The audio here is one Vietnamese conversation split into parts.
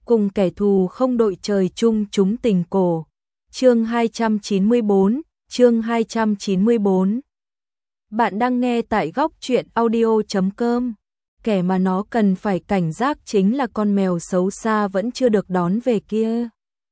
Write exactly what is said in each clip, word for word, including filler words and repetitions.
cùng kẻ thù không đội trời chung chúng tình cổ. Chương hai trăm chín mươi bốn, chương hai trăm chín mươi bốn. Bạn đang nghe tại góc truyện audio chấm com. Kẻ mà nó cần phải cảnh giác chính là con mèo xấu xa vẫn chưa được đón về kia.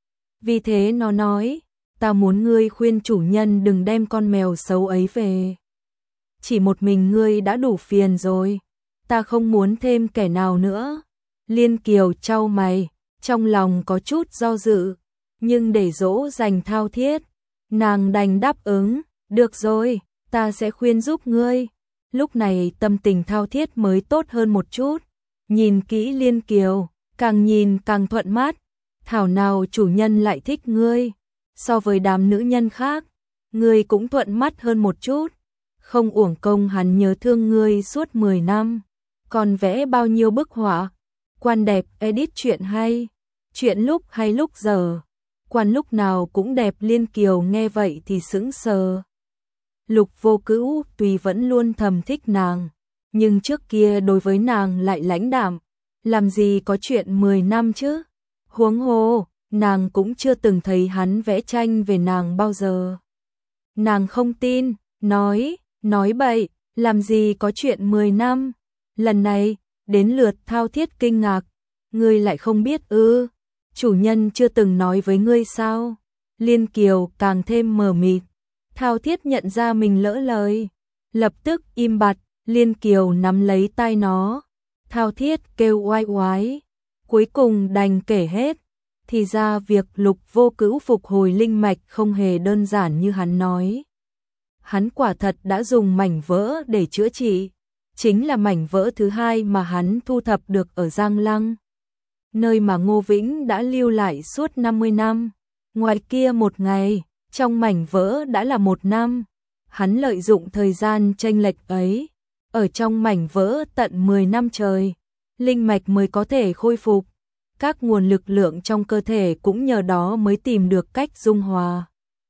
Vì thế nó nói, ta muốn ngươi khuyên chủ nhân đừng đem con mèo xấu ấy về. Chỉ một mình ngươi đã đủ phiền rồi, ta không muốn thêm kẻ nào nữa. Liên Kiều chau mày, trong lòng có chút do dự, nhưng để dỗ dành Thao Thiết, nàng đành đáp ứng, được rồi, ta sẽ khuyên giúp ngươi. Lúc này tâm tình Thao Thiết mới tốt hơn một chút, nhìn kỹ Liên Kiều, càng nhìn càng thuận mắt, thảo nào chủ nhân lại thích ngươi, so với đám nữ nhân khác, ngươi cũng thuận mắt hơn một chút, không uổng công hắn nhớ thương ngươi suốt mười năm, còn vẽ bao nhiêu bức họa, quan đẹp edit chuyện hay, chuyện lúc hay lúc giờ, quan lúc nào cũng đẹp. Liên Kiều nghe vậy thì sững sờ. Lục Vô Cữu tuy vẫn luôn thầm thích nàng, nhưng trước kia đối với nàng lại lãnh đạm, làm gì có chuyện mười năm chứ, huống hồ, nàng cũng chưa từng thấy hắn vẽ tranh về nàng bao giờ. Nàng không tin, nói, nói bậy, làm gì có chuyện mười năm, lần này, đến lượt Thao Thiết kinh ngạc, ngươi lại không biết ư, chủ nhân chưa từng nói với ngươi sao? Liên Kiều càng thêm mờ mịt. Thao Thiết nhận ra mình lỡ lời, lập tức im bặt. Liên Kiều nắm lấy tai nó, Thao Thiết kêu oai oái, cuối cùng đành kể hết. Thì ra việc Lục Vô Cữu phục hồi linh mạch không hề đơn giản như hắn nói. Hắn quả thật đã dùng mảnh vỡ để chữa trị, chính là mảnh vỡ thứ hai mà hắn thu thập được ở Giang Lăng, nơi mà Ngô Vĩnh đã lưu lại suốt năm mươi năm. Ngoài kia một ngày, trong mảnh vỡ đã là một năm. Hắn lợi dụng thời gian chênh lệch ấy, ở trong mảnh vỡ tận mười năm trời, linh mạch mới có thể khôi phục. Các nguồn lực lượng trong cơ thể cũng nhờ đó mới tìm được cách dung hòa.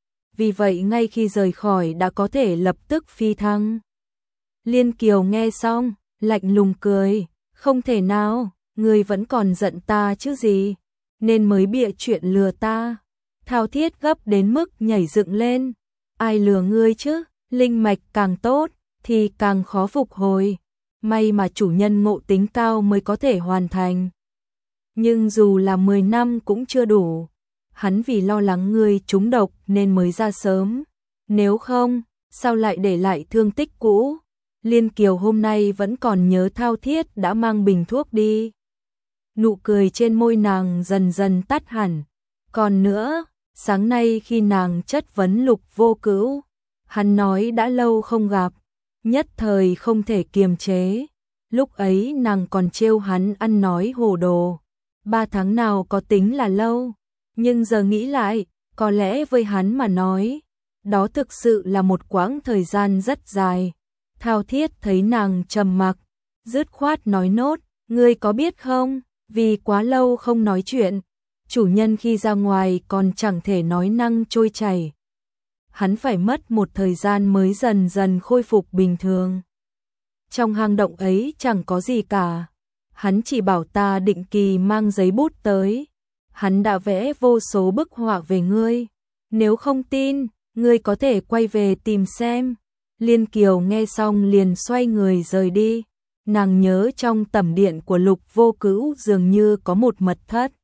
Vì vậy ngay khi rời khỏi đã có thể lập tức phi thăng. Liên Kiều nghe xong, lạnh lùng cười, không thể nào, ngươi vẫn còn giận ta chứ gì, nên mới bịa chuyện lừa ta. Thao Thiết gấp đến mức nhảy dựng lên, ai lừa ngươi chứ, linh mạch càng tốt, thì càng khó phục hồi, may mà chủ nhân ngộ tính cao mới có thể hoàn thành. Nhưng dù là mười năm cũng chưa đủ, hắn vì lo lắng ngươi trúng độc nên mới ra sớm, nếu không, sao lại để lại thương tích cũ. Liên Kiều hôm nay vẫn còn nhớ Thao Thiết đã mang bình thuốc đi. Nụ cười trên môi nàng dần dần tắt hẳn. Còn nữa, sáng nay khi nàng chất vấn Lục Vô Cữu, hắn nói đã lâu không gặp, nhất thời không thể kiềm chế. Lúc ấy nàng còn trêu hắn ăn nói hồ đồ, ba tháng nào có tính là lâu, nhưng giờ nghĩ lại, có lẽ với hắn mà nói, đó thực sự là một quãng thời gian rất dài. Thao Thiết thấy nàng trầm mặc, dứt khoát nói nốt, ngươi có biết không, vì quá lâu không nói chuyện, chủ nhân khi ra ngoài còn chẳng thể nói năng trôi chảy. Hắn phải mất một thời gian mới dần dần khôi phục bình thường. Trong hang động ấy chẳng có gì cả, hắn chỉ bảo ta định kỳ mang giấy bút tới. Hắn đã vẽ vô số bức họa về ngươi, nếu không tin, ngươi có thể quay về tìm xem. Liên Kiều nghe xong liền xoay người rời đi, nàng nhớ trong tẩm điện của Lục Vô Cữu dường như có một mật thất.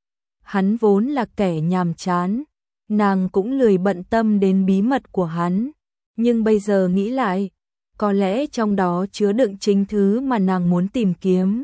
Hắn vốn là kẻ nhàm chán, nàng cũng lười bận tâm đến bí mật của hắn, nhưng bây giờ nghĩ lại, có lẽ trong đó chứa đựng chính thứ mà nàng muốn tìm kiếm.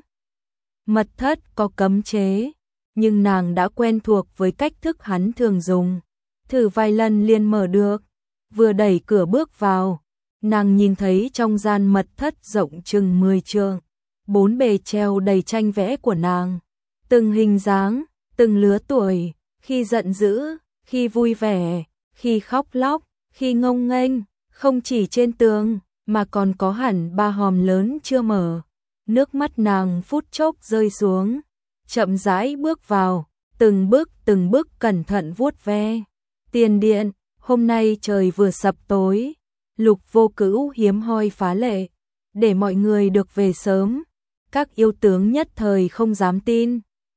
Mật thất có cấm chế, nhưng nàng đã quen thuộc với cách thức hắn thường dùng, thử vài lần liền mở được. Vừa đẩy cửa bước vào, nàng nhìn thấy trong gian mật thất rộng chừng mười trượng, bốn bề treo đầy tranh vẽ của nàng, từng hình dáng, từng lứa tuổi, khi giận dữ, khi vui vẻ, khi khóc lóc, khi ngông nghênh, không chỉ trên tường, mà còn có hẳn ba hòm lớn chưa mở. Nước mắt nàng phút chốc rơi xuống, chậm rãi bước vào, từng bước từng bước cẩn thận vuốt ve. Tiền điện, hôm nay trời vừa sập tối, Lục Vô Cữu hiếm hoi phá lệ, để mọi người được về sớm. Các yêu tướng nhất thời không dám tin,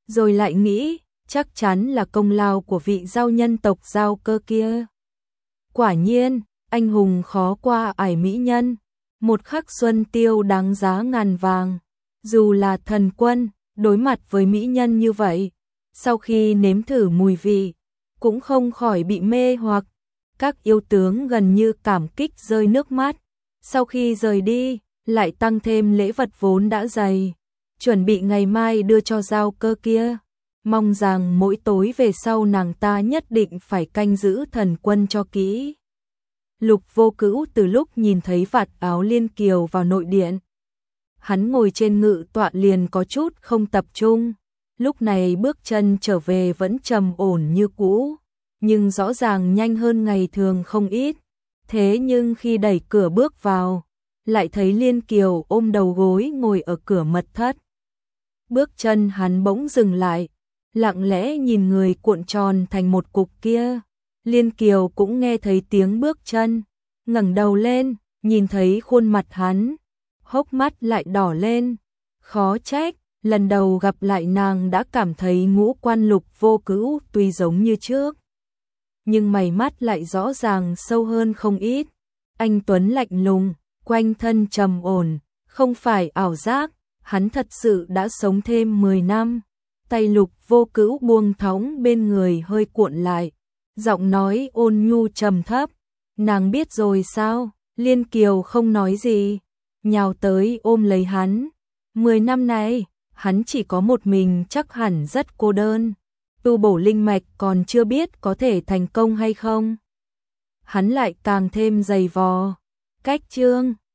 rồi lại nghĩ, chắc chắn là công lao của vị giao nhân tộc Giao Cơ kia. Quả nhiên, anh hùng khó qua ải mỹ nhân, một khắc xuân tiêu đáng giá ngàn vàng. Dù là thần quân, đối mặt với mỹ nhân như vậy, sau khi nếm thử mùi vị, cũng không khỏi bị mê hoặc. Các yêu tướng gần như cảm kích rơi nước mắt. Sau khi rời đi, lại tăng thêm lễ vật vốn đã dày, chuẩn bị ngày mai đưa cho Giao Cơ kia. Mong rằng mỗi tối về sau nàng ta nhất định phải canh giữ thần quân cho kỹ. Lục Vô Cữu từ lúc nhìn thấy vạt áo Liên Kiều vào nội điện, hắn ngồi trên ngự tọa liền có chút không tập trung. Lúc này bước chân trở về vẫn trầm ổn như cũ, nhưng rõ ràng nhanh hơn ngày thường không ít. Thế nhưng khi đẩy cửa bước vào, lại thấy Liên Kiều ôm đầu gối ngồi ở cửa mật thất. Bước chân hắn bỗng dừng lại, lặng lẽ nhìn người cuộn tròn thành một cục kia. Liên Kiều cũng nghe thấy tiếng bước chân, ngẩng đầu lên, nhìn thấy khuôn mặt hắn, hốc mắt lại đỏ lên. Khó trách, lần đầu gặp lại nàng đã cảm thấy ngũ quan Lục Vô Cữu tuy giống như trước, nhưng mày mắt lại rõ ràng sâu hơn không ít. Anh tuấn lạnh lùng, quanh thân trầm ổn, không phải ảo giác, hắn thật sự đã sống thêm mười năm. Tay Lục Vô Cữu buông thõng bên người hơi cuộn lại, giọng nói ôn nhu trầm thấp, nàng biết rồi sao? Liên Kiều không nói gì, nhào tới ôm lấy hắn. Mười năm nay, hắn chỉ có một mình chắc hẳn rất cô đơn. Tu bổ linh mạch còn chưa biết có thể thành công hay không. Hắn lại càng thêm dày vò. Cách chương